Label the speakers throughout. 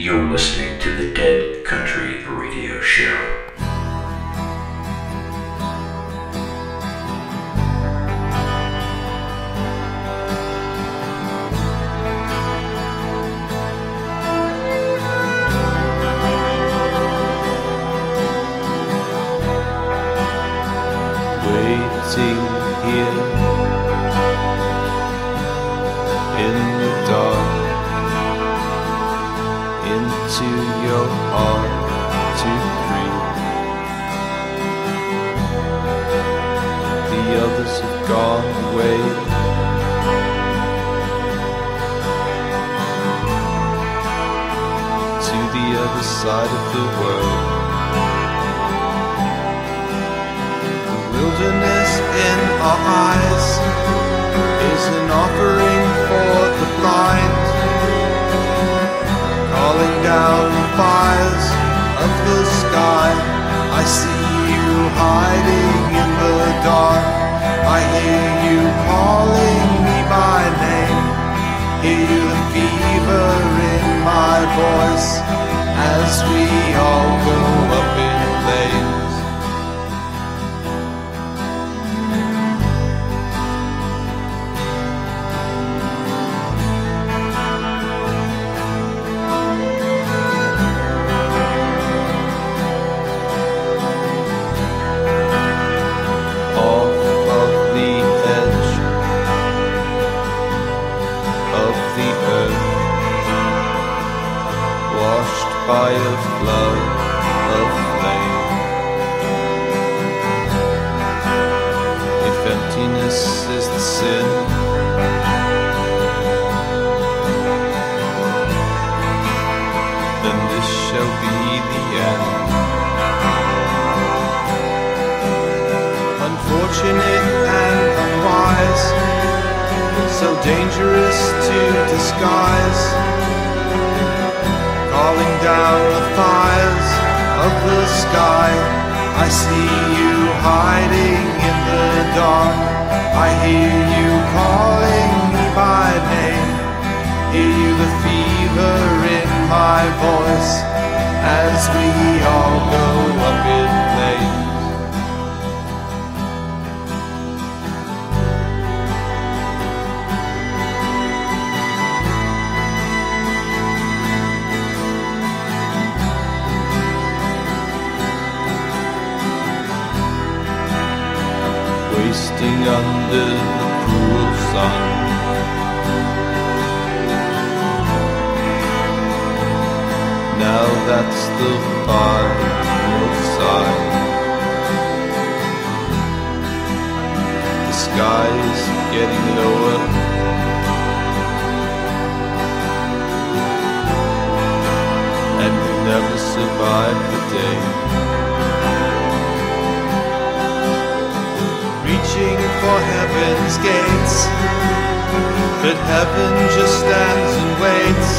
Speaker 1: You're listening to the Dead Country Radio Show.
Speaker 2: Waiting here in the dark, into your heart to breathe. The others have gone away. To the other side of the world. Wilderness in our eyes is an offering for the blind, calling down the fires of the sky. I see you hiding in the dark. I hear you calling me by name. Hear the fever in my voice as we all go up in flames. By a flood of flame. If emptiness is the sin, then this shall be the end. Unfortunate and unwise, so dangerous to disguise, calling down the fires of the sky. I see you hiding in the dark. I hear you calling me by name. Hear you the fever in my voice as we all go up in flames. Wasting under the cruel sun, now that's the final sign. The sky's getting lower, and we'll never survive the day. Reaching for heaven's gates, but heaven just stands and waits,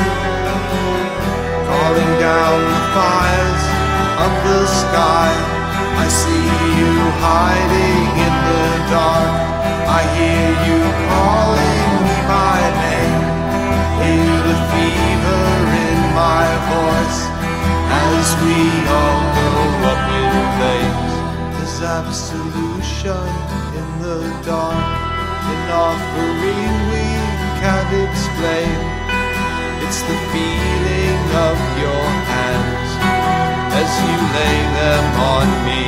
Speaker 2: calling down the fires of the sky. I see you hiding in the dark. I hear you calling me by name. Hear the fever in my voice as we all go up in flames. There's absolution in the dark, an offering we can't explain. It's the feeling of your hands as you lay them on me.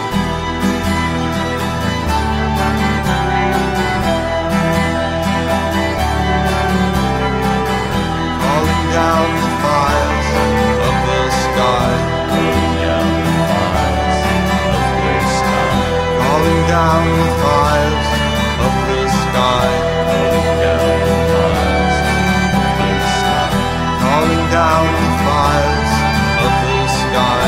Speaker 2: Calling down the fires of the sky. Calling down the fires of the sky. Calling down the fires of the sky. Calling down the fires of the sky. Calling down the fires of the sky.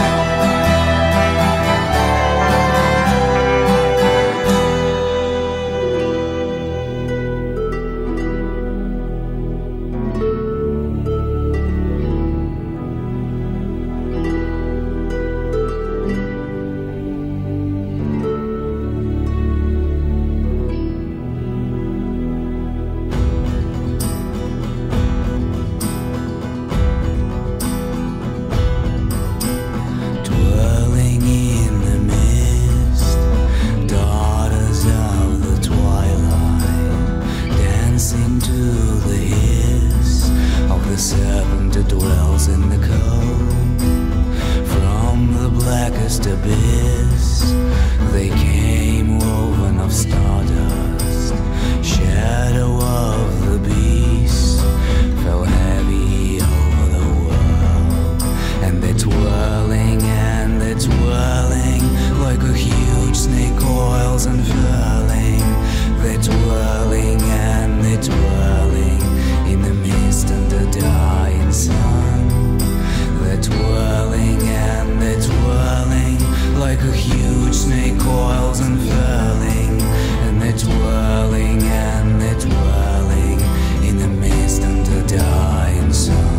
Speaker 3: souls in the cold. From the blackest abyss, they came woven of stardust. Shadow of the beast fell heavy over the world, and they're twirling like a huge snake coils unfurling. They're twirling and they're twirling in the mist under dying sun. They're twirling and they're twirling like a huge snake coils unfurling. And they're twirling and they're twirling in the mist under dying sun.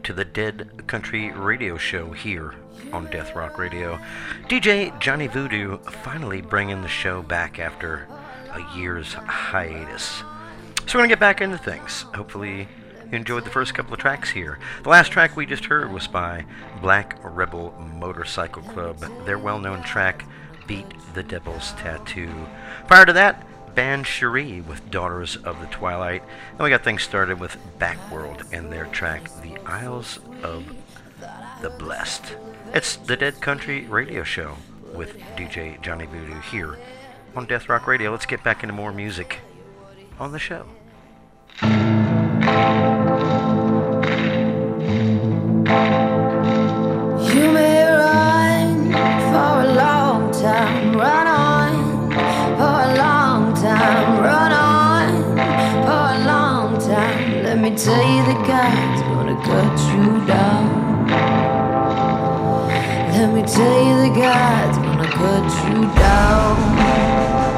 Speaker 4: to the Dead Country Radio Show here on Death Rock Radio. DJ Johnny Voodoo finally bringing the show back after a year's hiatus. So we're going to get back into things. Hopefully you enjoyed the first couple of tracks here. The last track we just heard was by Black Rebel Motorcycle Club, their well-known track, Beat the Devil's Tattoo. Prior to that, Ban Cherie with Daughters of the Twilight. And we got things started with Backworld and their track, The Isles of the Blessed. It's the Dead Country Radio Show with DJ Johnny Voodoo here on Death Rock Radio. Let's get back into more music on the show.
Speaker 5: You may run for a long time, run on for a long time, run on for a long time. Let me tell you that God's gonna cut you down. Let me tell you that God's gonna cut you down.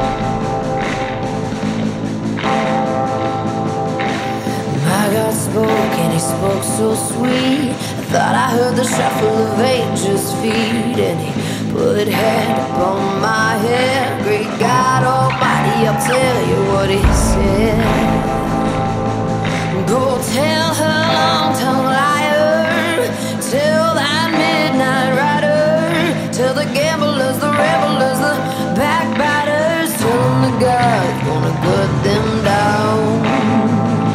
Speaker 5: My God spoke and he spoke so sweet. I thought I heard the shuffle of angels' feet, and he put hand upon my head. Great God Almighty, I'll tell you what he said. Go tell her long-tongued liar, tell that midnight rider, tell the gamblers, the revelers, the backbiters, tell them that God's gonna cut them down.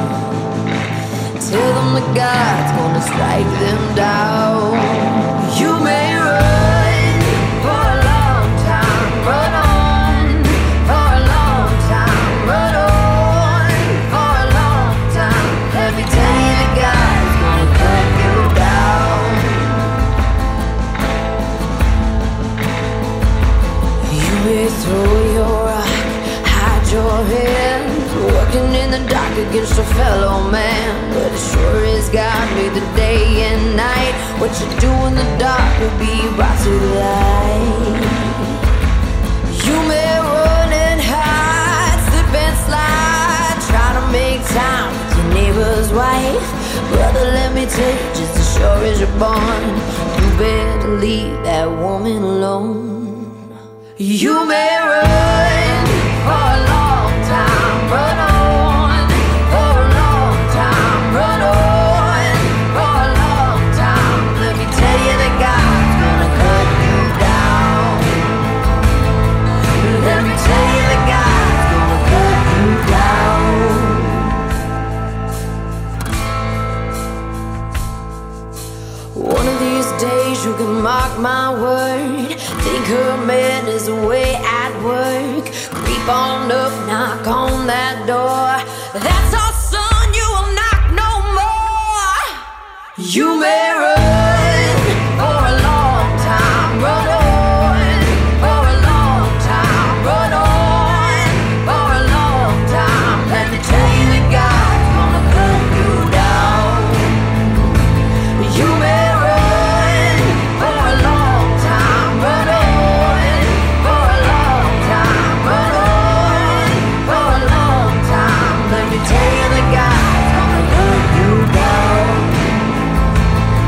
Speaker 5: Tell them that God's gonna strike them down. You may run for a long time, run on for a long time, run on for a long time. Let me tell you that God's gonna cut you down. You may throw your rock, hide your hands, working in the dark against your fellow man, but it sure is God made the day and night. What you do in the dark will be brought to the light. You may run and hide, slip and slide, try to make time with your neighbor's wife. Brother, let me tell you, just as sure as you're born, you better leave that woman alone. You may run for a long time, run on for a long time, run on for a long time. Let me tell you that God's gonna cut you down. Let me tell you that God's gonna cut you down. One of these days you can mark my word, think her man is away at work. Creep on up, knock on that door. That's all, son, you will knock no more. You may run for a long time, run on for a long time, run on for a long time. Let me tell you that God's gonna cut you down. You may run for a long time, run on for a long time, run on for a long time. Let me tell you that God's gonna cut you down.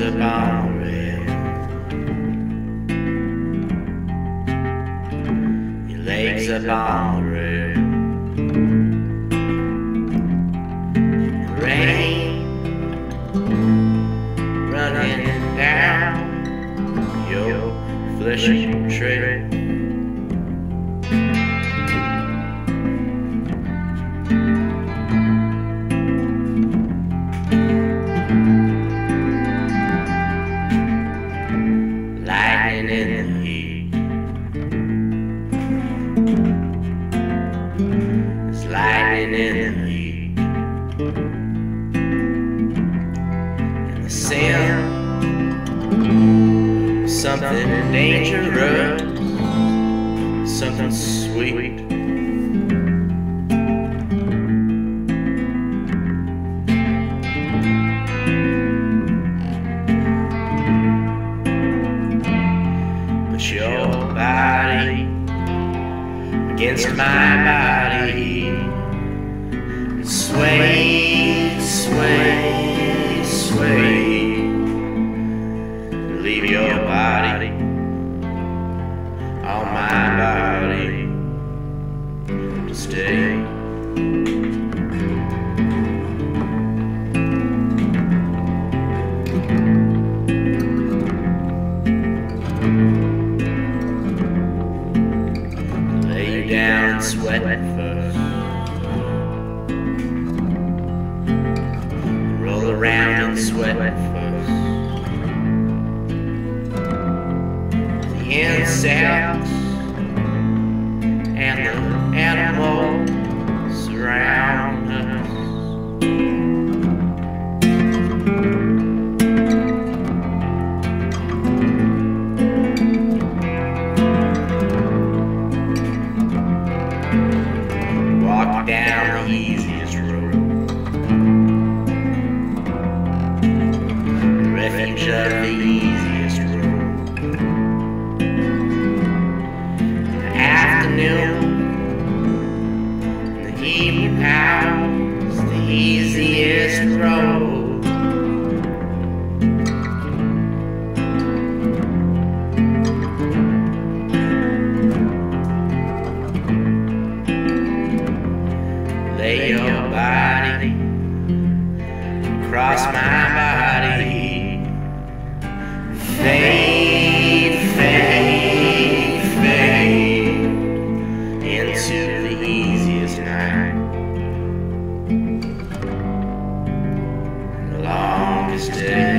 Speaker 6: up on the rail. Your legs up on the rail. Rain running down your fleshy trail. Lightning in the heat. There's lightning in the heat. And the sound of something dangerous, something sweet. But your body against my body, and sway, sway, sway. Leave your body on my body to stay. Lay you down and sweat first. Roll around and sweat first. The insects and the animals around us. Walk down the easiest road, the refuge of the easiest road. The afternoon, the evening hours, the easiest road. Lay your body across my body. Fade, fade, fade into the easiest night, the longest day.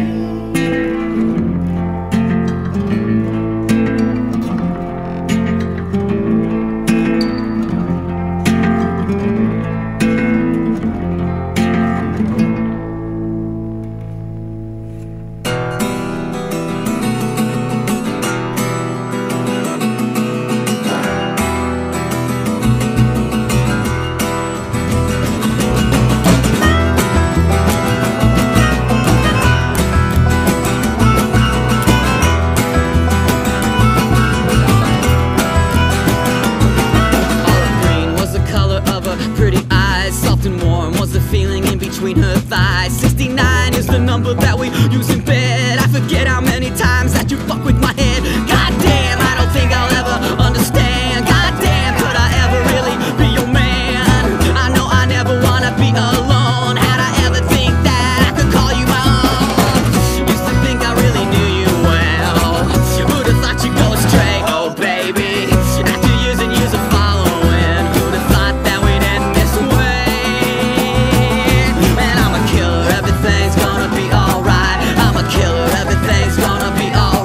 Speaker 3: Between her thighs, 69 is the number that we use in bed. I forget how many times that you fuck with my head. Goddamn, I don't think I'll ever understand. Goddamn, could I ever really be your man? I know I never wanna be alone. How'd I ever think that I could call you my own? Used to think I really knew you well. Who'd have thought you'd go astray? Oh baby, after years and years of following, who'd have thought that we'd end this way? And I'm a killer, everything's gonna be alright. I'm a killer, everything's gonna be alright.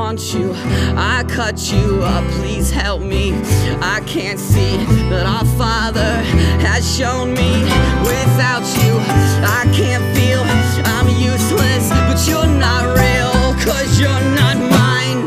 Speaker 3: want you, I cut you up, please help me. I can't see that our Father has shown me. Without you, I can't feel I'm useless, but you're not real, 'cause you're not mine.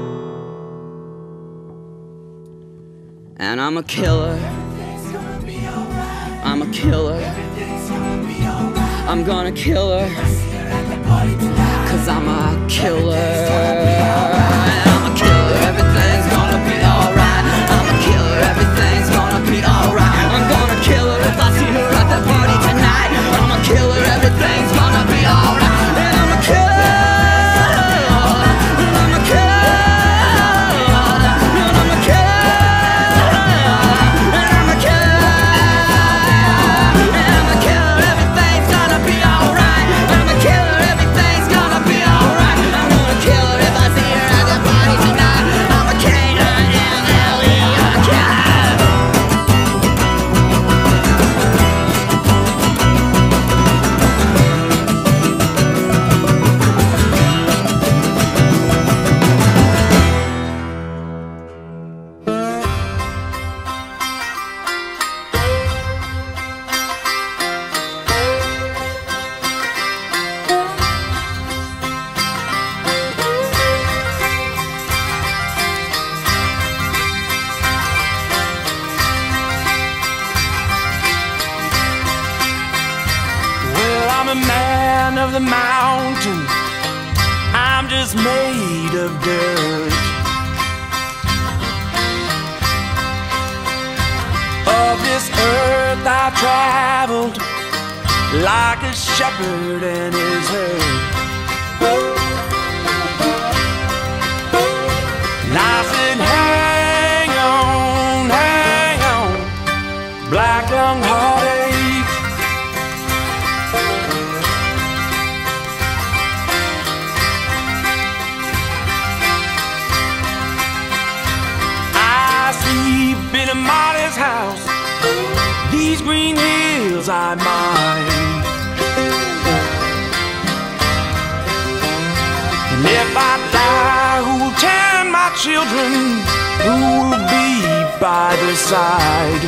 Speaker 3: And I'm a killer. I'm a killer. I'm gonna kill her, 'cause I'm a killer. I'm a killer, everything's gonna be alright. I'm a killer, everything's gonna be alright. I'm gonna kill her if I see her at the party tonight. I'm a killer, everything's gonna be alright. And I'm a killer. I'm a killer. And I'm a killer. And I'm a killer. And I'm a killer, everything's gonna be alright. I'm a killer, everything's gonna be alright. I'm gonna kill her if I see her at the party tonight. I'm a K-I-L-L-E, I'm a killer.
Speaker 7: Well, I'm a man of the mountain. I'm just made of dirt. Of this earth I traveled like a shepherd and his herd. And I said, hang on, black lung heartache. I sleep in a modest house, these green hills I mine. And if I die, who will tend my children? Who will be by the side?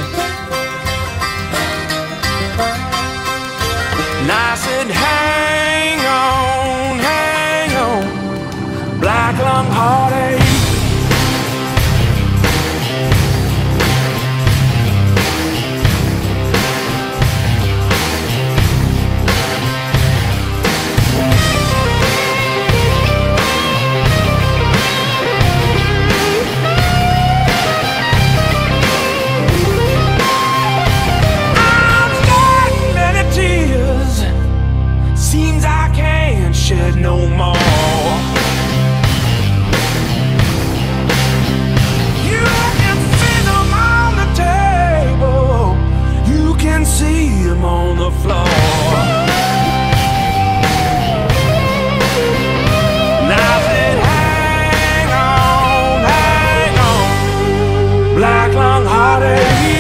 Speaker 7: And I said, hang on, black lung heartache. I'm shedding many tears, seems I can't shed no more. You can see them on the table, you can see them on the floor. And I said, hang on, black lung heartache.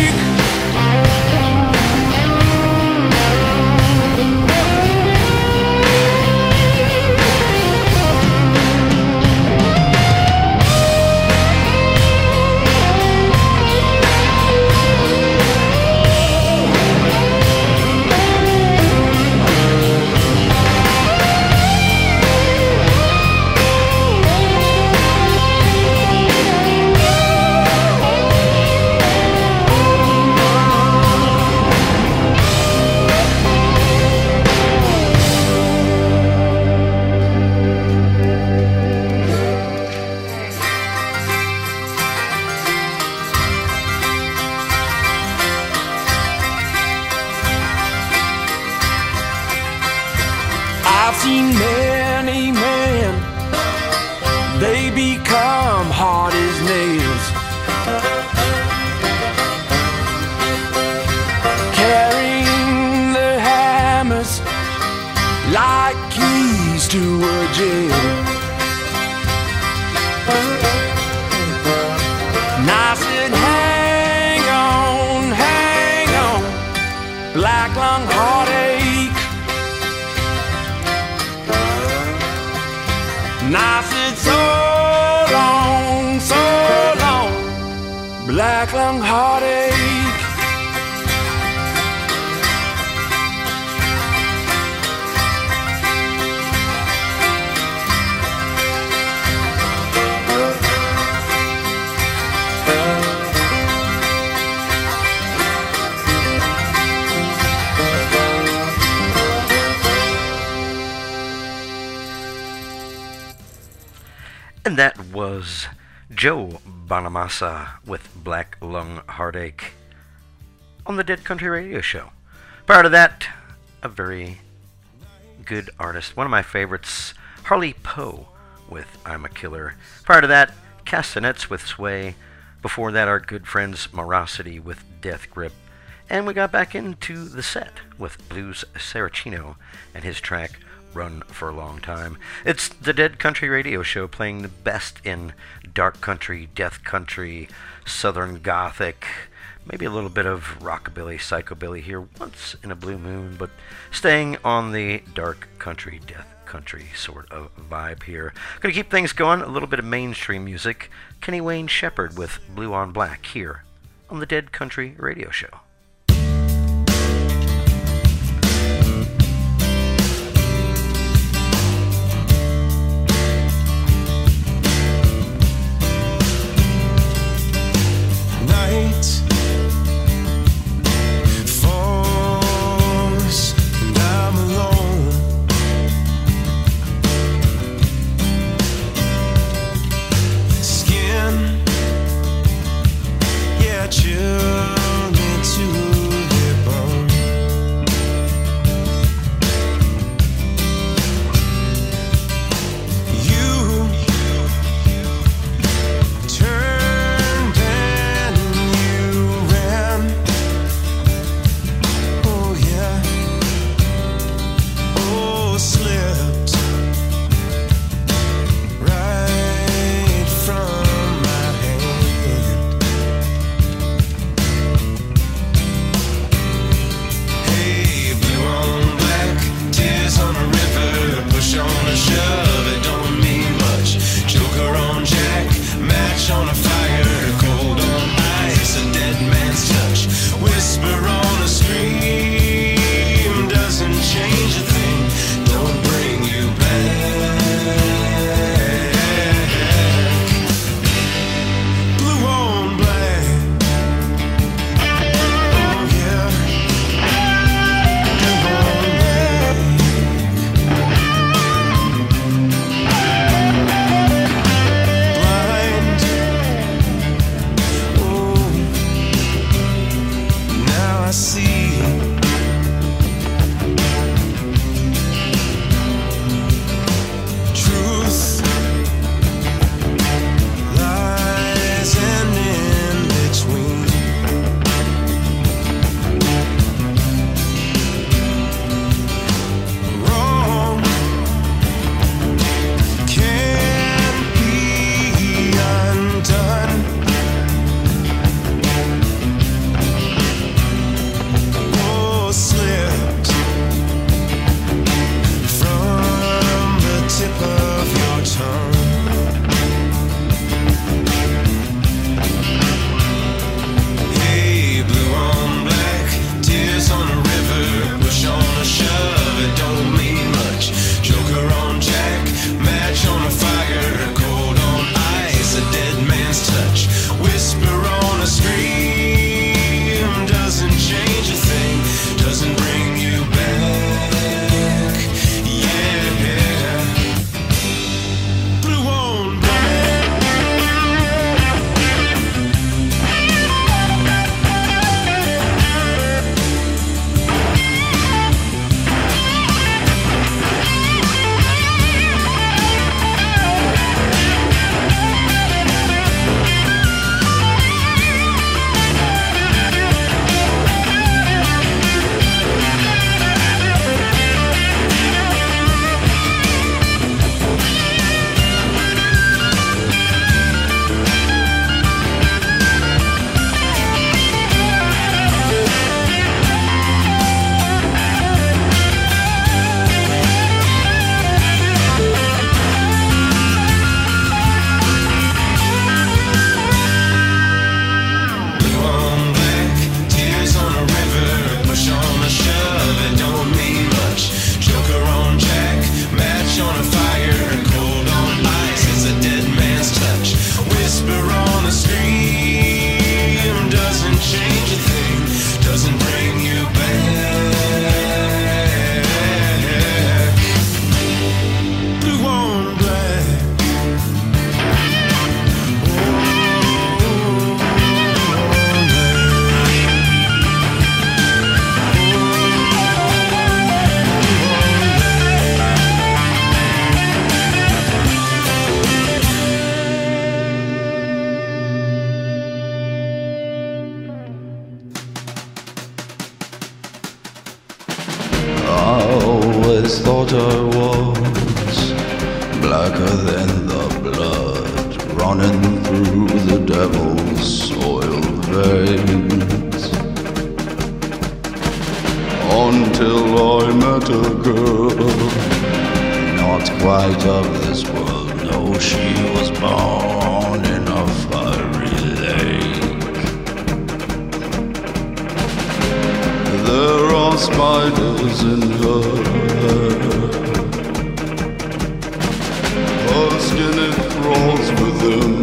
Speaker 7: I've seen many men, they become hard as nails, carrying their hammers like keys to a jail. And I said, hang on, black lung heartache. And I said, so black lung heartache.
Speaker 4: And that was Joe Bonamassa with Black Lung Heartache on the Dead Country Radio Show. Prior to that, a very good artist, one of my favorites, Harley Poe with I'm a Killer. Prior to that, Castanets with Sway. Before that, our good friends Morosity with Death Grip. And we got back into the set with Blues Saracino and his track Run for a Long Time. It's the Dead Country Radio Show, playing the best in dark country, death country, southern gothic, maybe a little bit of rockabilly, psychobilly here once in a blue moon, but staying on the dark country, death country sort of vibe here. Gonna keep things going, a little bit of mainstream music. Kenny Wayne Shepherd with Blue on Black here on the Dead Country Radio Show.
Speaker 8: Falls and I'm alone. Skin, yeah, chilled into
Speaker 9: what I was, blacker than the blood running through the devil's soiled veins. Until I met a girl, not quite of this world. No, she was born in a fiery lake. There are spiders in her skin, it crawls with them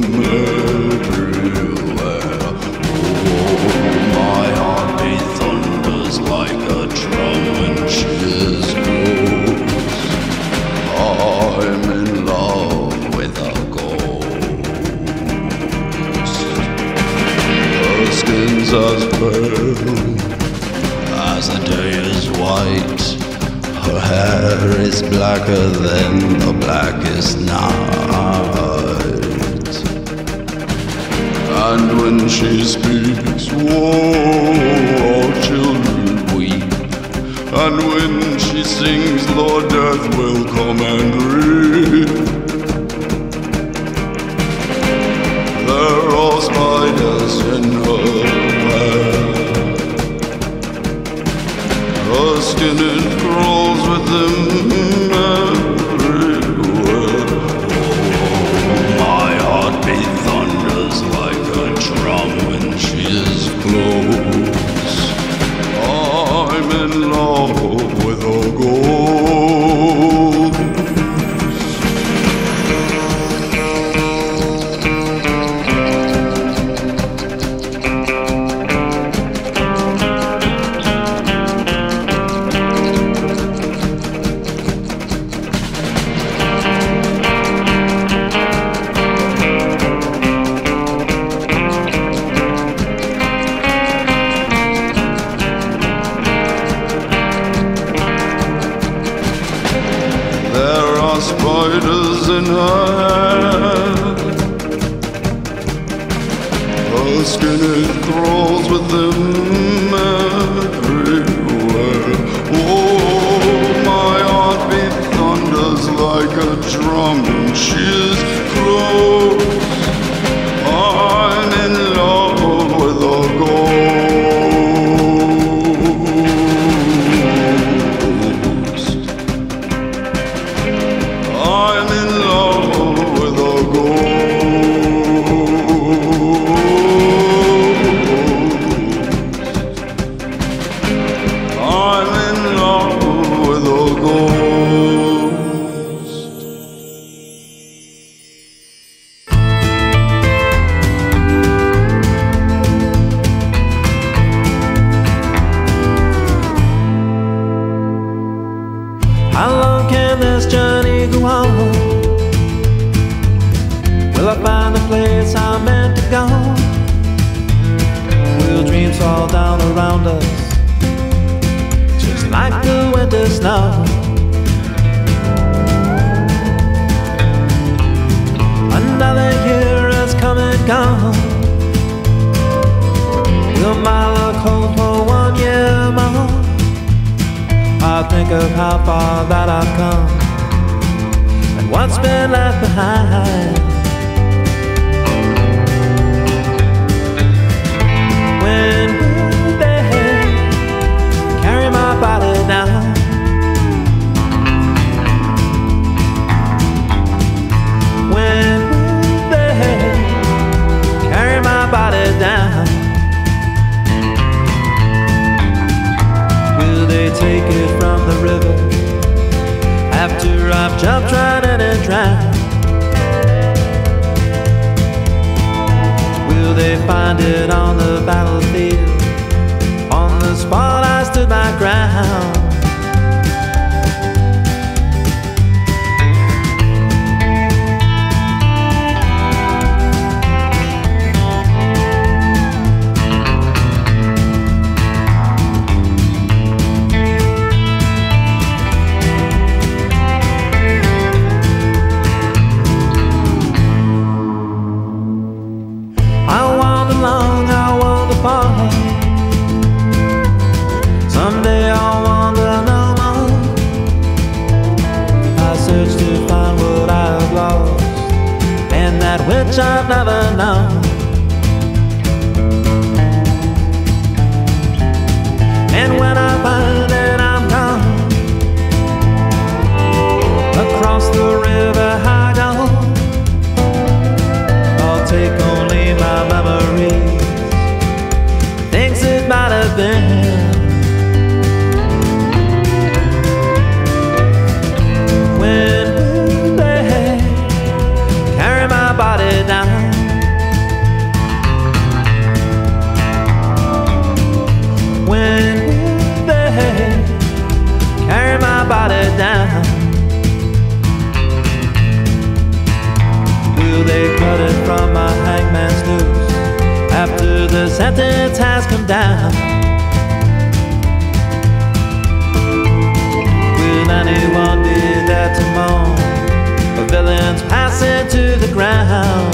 Speaker 9: everywhere. Oh, my heartbeat thunders like a drum when she is close. I'm in love with a ghost. Her skin's as pale as the day is white. Her hair is blacker than the blackest night. And when she speaks, whoa, all children weep. And when she sings, Lord, death will come and reap. There are spiders in her hair. Her skin, it crawls with them everywhere. Oh, my heartbeat thunders like a drum when she is close. I'm in love with a ghost. Spiders in her hair. Her skin, it crawls with them everywhere. Oh, my heartbeat thunders like a drum when she is close. I'm in love with a ghost. I'm in love with a ghost. I'm in love with a ghost.
Speaker 3: How long can this journey go on? Will I find the place I'm meant to go? Will dreams fall down around us, just like the winter snow? Another year has come and gone. Will my luck hold for 1 year more? I think of how far that I've come and what's been left behind. When will they carry my body down? When will they carry my body down? Will they take it from the river after I've jumped right in and drowned? Will they find it on the battlefield, on the spot I stood my ground? Someday I'll wander
Speaker 10: which I've never known. And when I find that I'm gone across the river I don't, I'll take only my memories, things that might have been. When they carry my body down, when they carry my body down, will they cut it from my hangman's noose after the sentence has come down? Will anyone be there to mourn a villain's passing to the ground?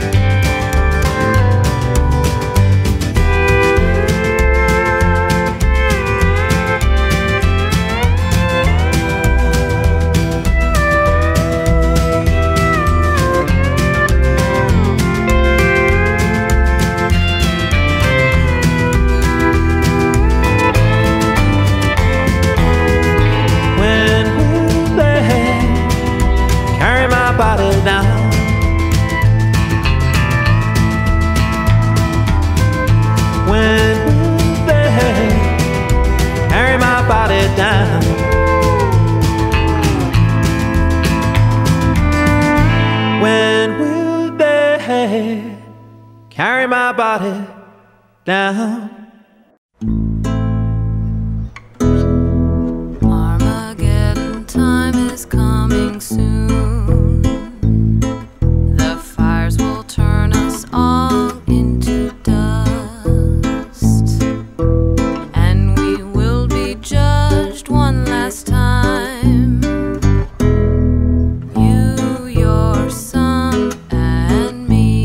Speaker 10: Body down, when they carry my body down, when will they carry my body down?
Speaker 5: Armageddon time is coming soon. Turn us all into dust, and we will be judged one last time. You, your son, and me.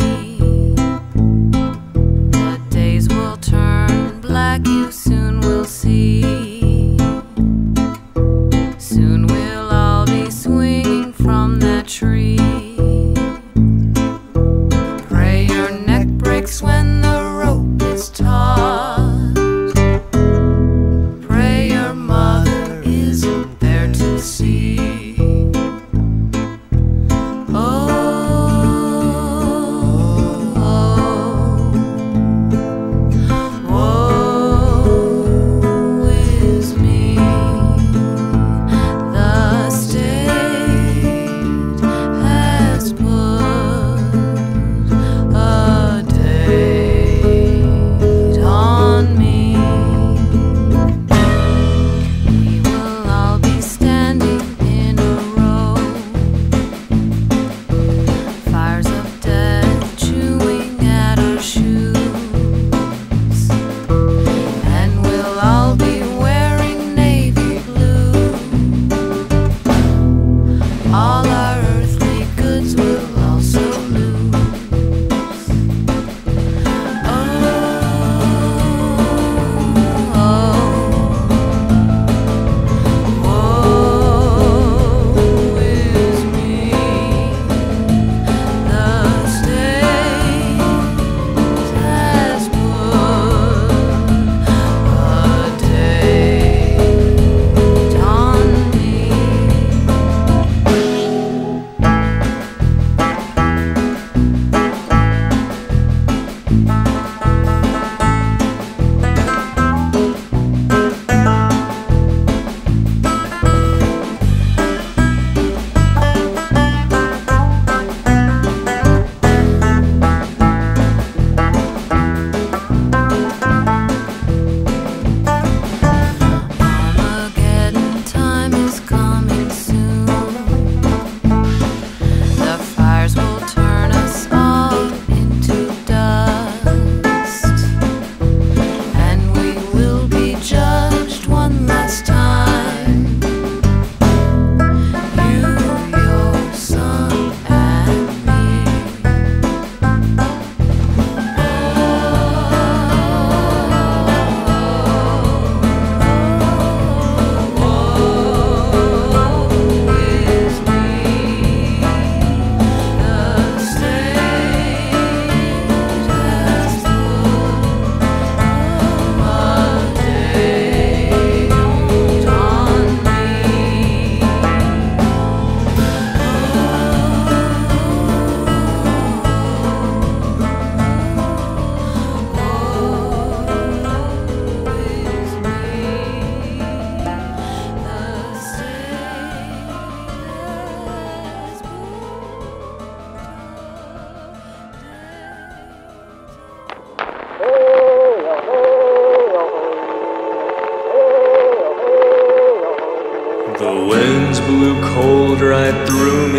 Speaker 5: The days will turn black, you soon will see. Soon we'll all be swinging from that tree. When the rope is taut, pray your mother isn't there to see. Oh, woe is me. The state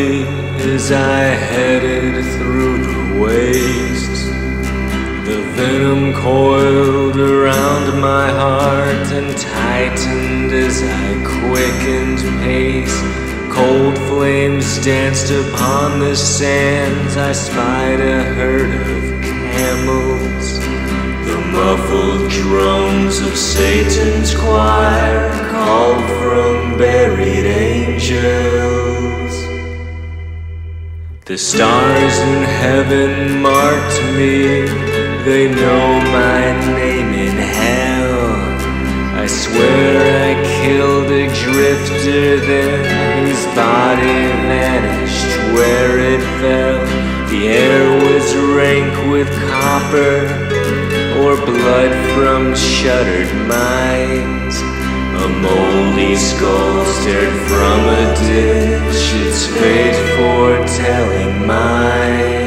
Speaker 11: slowly as I headed through the waste. The venom coiled around my heart and tightened as I quickened pace. Cold flames danced upon the sands. I spied a herd of camels. The muffled drones of Satan's choir called from buried angels. The stars in heaven marked me. They know my name in hell. I swear I killed a drifter then, whose body vanished where it fell. The air was rank with copper or blood from shuttered mines. A moldy skull stared from a ditch, its fate foretelling mine.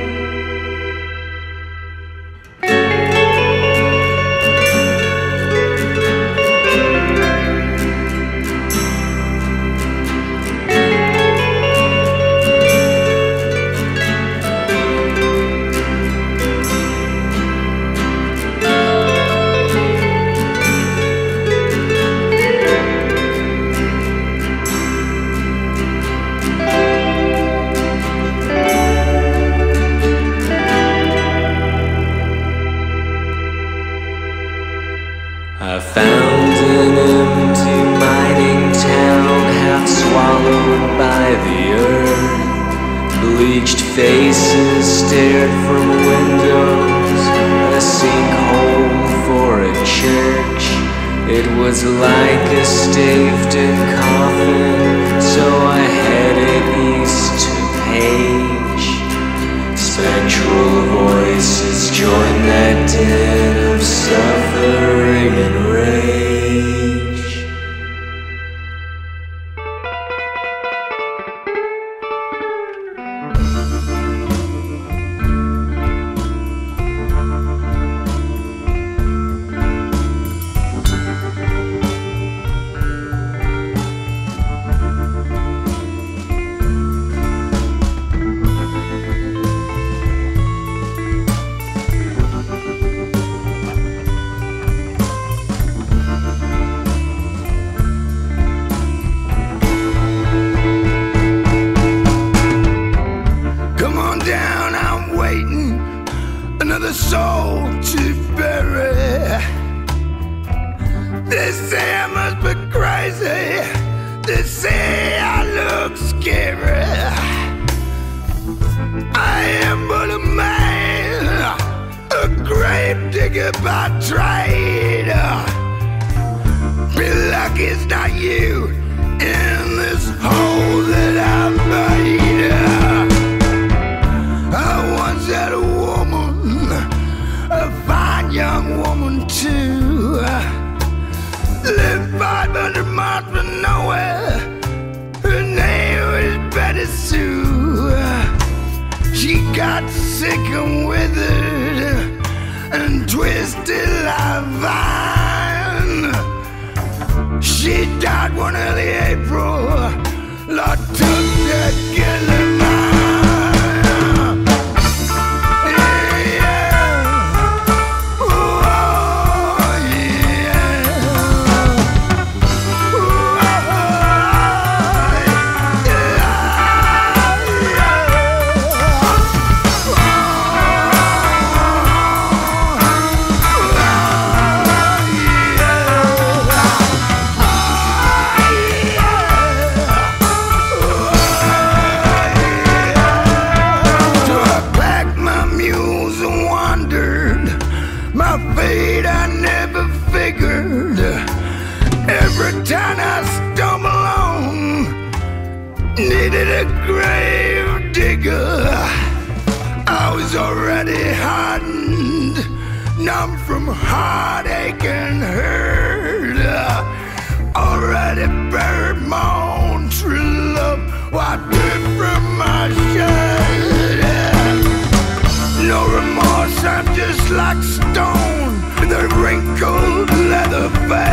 Speaker 11: I found an empty mining town, half swallowed by the earth. Bleached faces stared from windows, a sinkhole for a church. It was like a staved-in coffin, so I headed east to Page. Spectral voices joined that din of suffering and rage.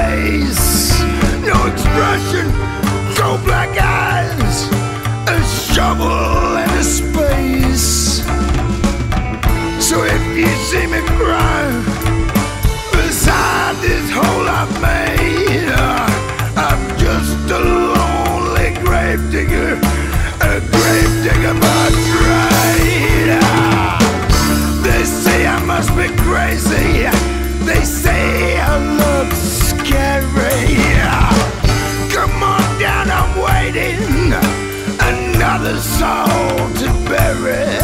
Speaker 2: Expression, cold black eyes, a
Speaker 9: shovel into space. So if you see me cry beside this hole I've made, I'm just a lonely grave digger, a grave digger by trade. They say I must be crazy, they say I look scary. Come on down, I'm waiting, another soul to bury.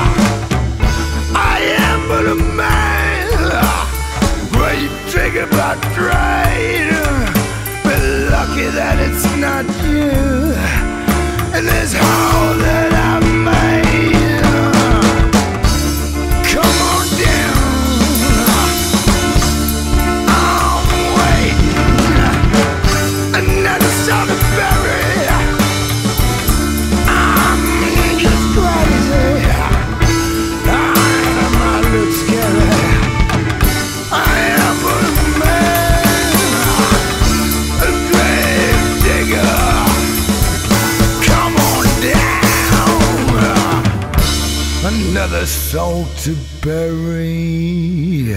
Speaker 9: I am but a man, grave digger by trade. Be lucky that it's not you, and this hole that I made. Come on down, I'm waiting, another soul to bury. I'm just crazy, I look scary. I am a man, a grave digger. Come on down, another soul to bury.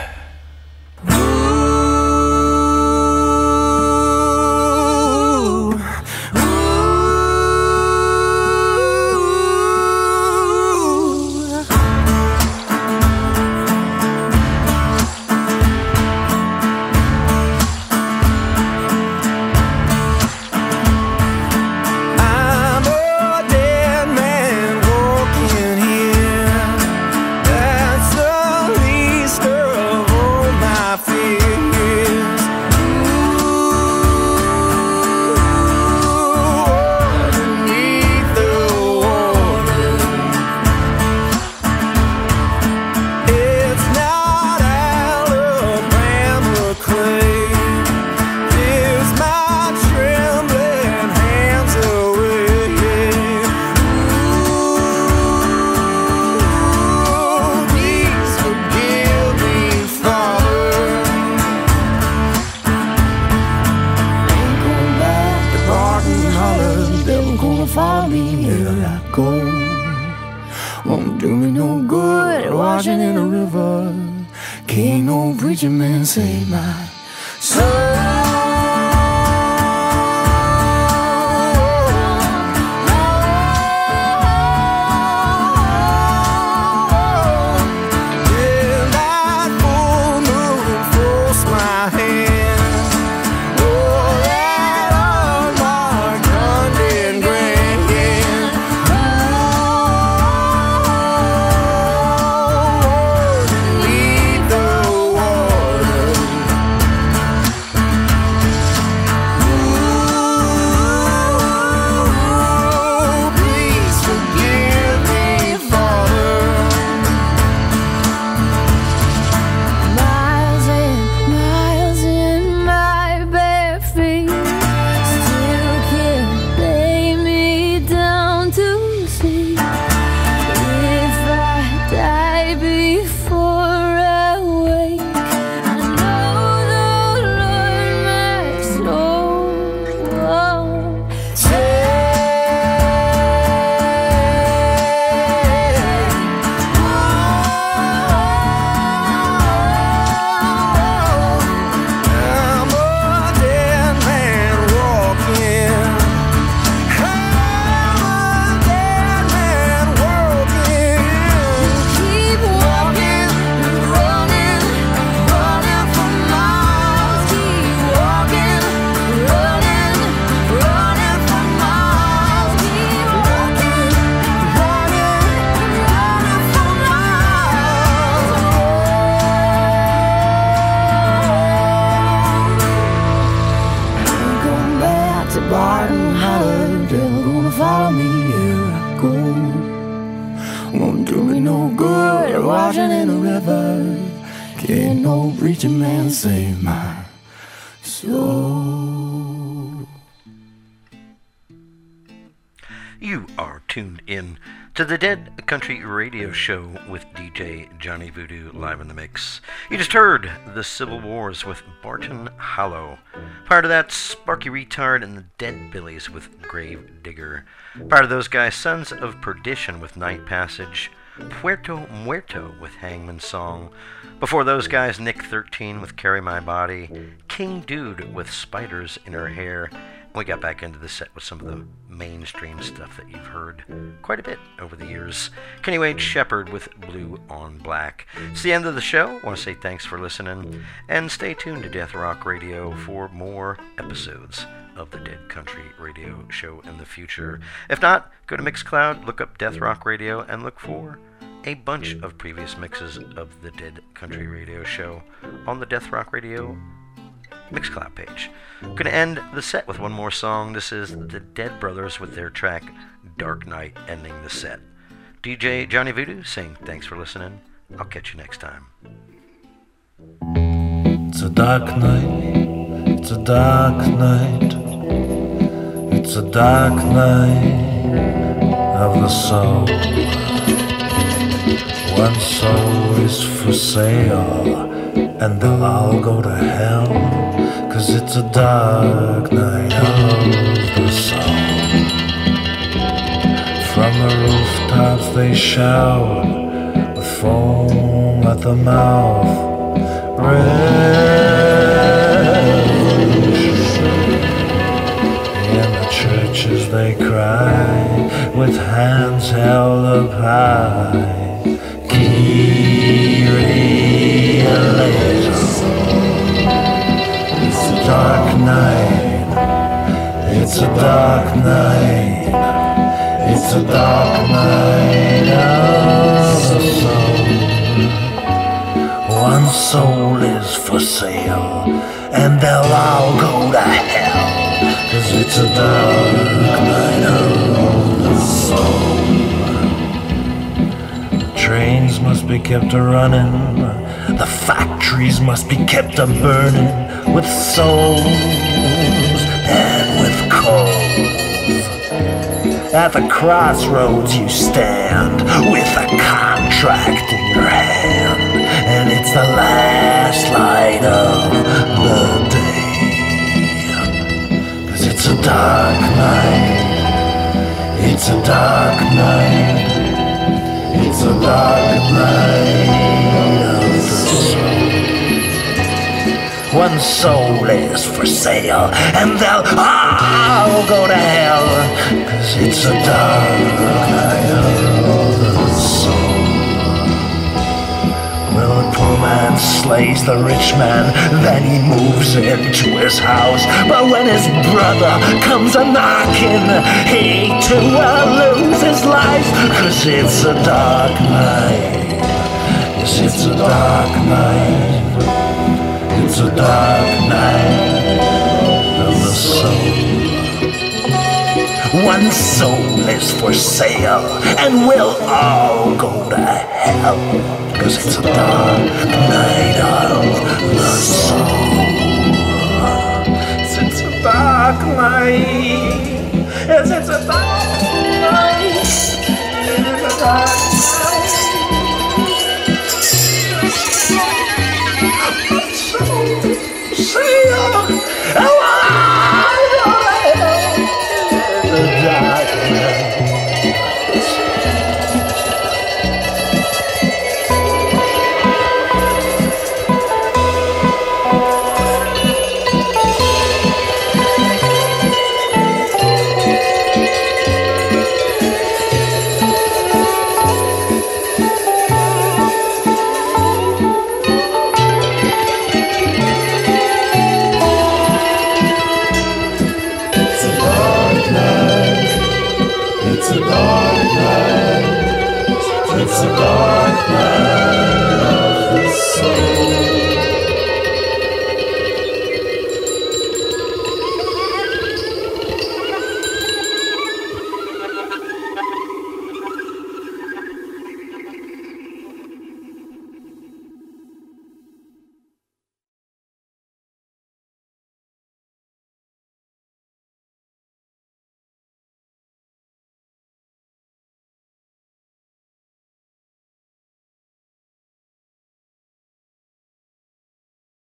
Speaker 9: Save my soul. Save my soul.
Speaker 4: You are tuned in to the Dead Country Radio Show with DJ Johnny Voodoo live in the mix. You just heard The Civil Wars with Barton Hollow. Prior to that, Sparky Retard and the Dead Billies with Grave Digger. Prior to those guys, Sons of Perdition with Night Passage. Puerto Muerto with Hangman's Song. Before those guys, Nick 13 with Carry My Body. King Dude with Spiders in Her Hair. We got back into the set with some of the mainstream stuff that you've heard quite a bit over the years. Kenny Wade Shepherd with Blue on Black. It's the end of the show. I want to say thanks for listening, and stay tuned to Death Rock Radio for more episodes of the Dead Country Radio Show in the future. If not, go to Mixcloud, look up Death Rock Radio, and look for a bunch of previous mixes of the Dead Country Radio Show on the Death Rock Radio Mixcloud page. I'm going to end the set with one more song. This is the Dead Brothers with their track Dark Night ending the set. DJ Johnny Voodoo saying thanks for listening. I'll catch you next time.
Speaker 10: It's a dark night, it's a dark night, it's a dark night of the soul. One soul is for sale, and they'll all go to hell, 'cause it's a dark night of the soul. From the rooftops they shout, with foam at the mouth, revolution. In the churches they cry, with hands held up high, Kyrie eleison. It's a dark night, it's a dark night, it's a dark night of the soul. One soul is for sale, and they'll all go to hell, 'cause it's a dark night of the soul. Trains must be kept a-running, the factories must be kept a-burning, with souls and with coals. At the crossroads you stand, with a contract in your hand, and it's the last light of the day. 'Cause it's a dark night, it's a dark night, it's a dark night of the soul. One soul is for sale, and they'll all go to hell, 'cause it's a dark night of the soul. Well, the poor man slays the rich man, then he moves into his house. But when his brother comes a-knocking, he too will lose his life, 'cause it's a dark night. Yes, it's a dark night. It's a dark night of the soul. One soul is for sale, and we'll all go to hell, 'cause it's a dark night of the soul. It's a dark night. Yes, it's a dark